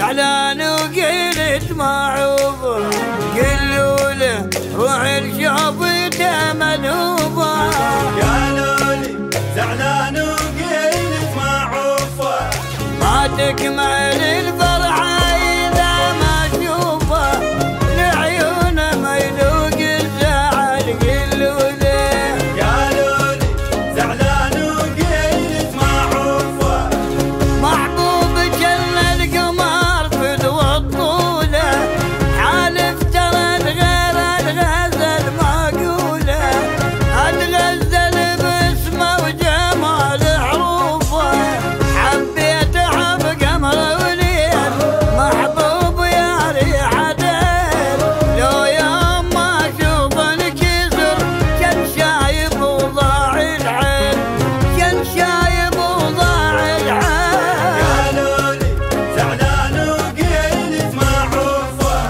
زعلان وقلت معوبة، قلوا له روح لشوفته ملهوبة. قالوا لي زعلان وقلت معوبة، ما تكمل الفرحة إذا ما شوفه، لعيونه ميلوق الزعل قلوا له. قالوا لي زعلان وقلت معوبة، محبوب جل القمر فدوى الطولة، حالف ترى غير الغزل معقولة، اتغزل باسمه وجمال حروفه، حبيت حب قمر وليل محبوب يا ريحة ديل، لو يوم ما اشوف انكسر كان شايب وضاع العين، كان شايب وضاع العين. قالوا لي زعلان وقلت معوبة،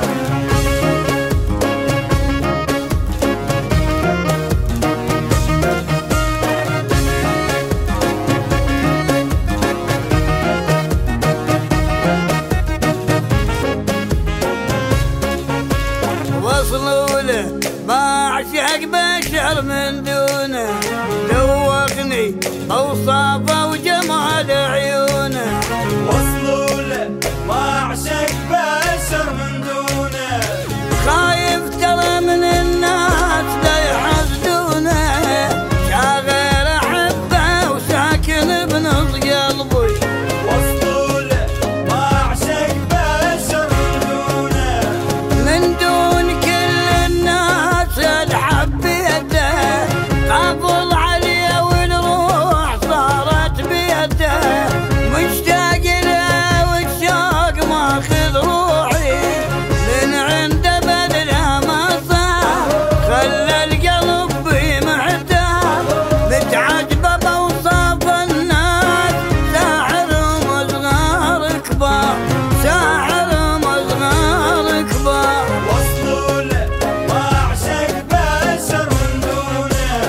وصلوا له ما اعشق بشر من دونه، ذوقني اوصافه وجمال عيونه. وصلوا له ما اعشق بشر من دونه، خايف ترى من الناس لا يحسدونه، شاغر احبه وساكن بنص قلبي. وصلوا له ما اعشق بشر من دونه، من دون كل الناس الحب بيده، قبل عليه والروح صارت بيده، مشتاق له والشوق ماخذ روحي، من عنده بدله ما صار، خلى القلب بمحتار، متعجبه بوصاف الناس، ساحرهم صغار كبار، ساحرهم صغار كبار. وصلوا له ما اعشق بشر من دونه،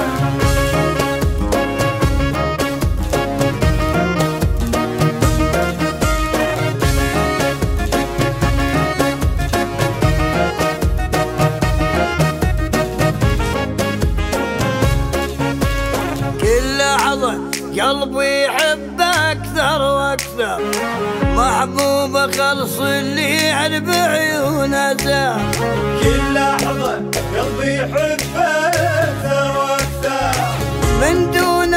كل لحظة قلبي يحب أكثر وأكثر، محبوبة خلص اللي بعيونه زار. كل لحظة قلبي يحب أكثر وأكثر، من دون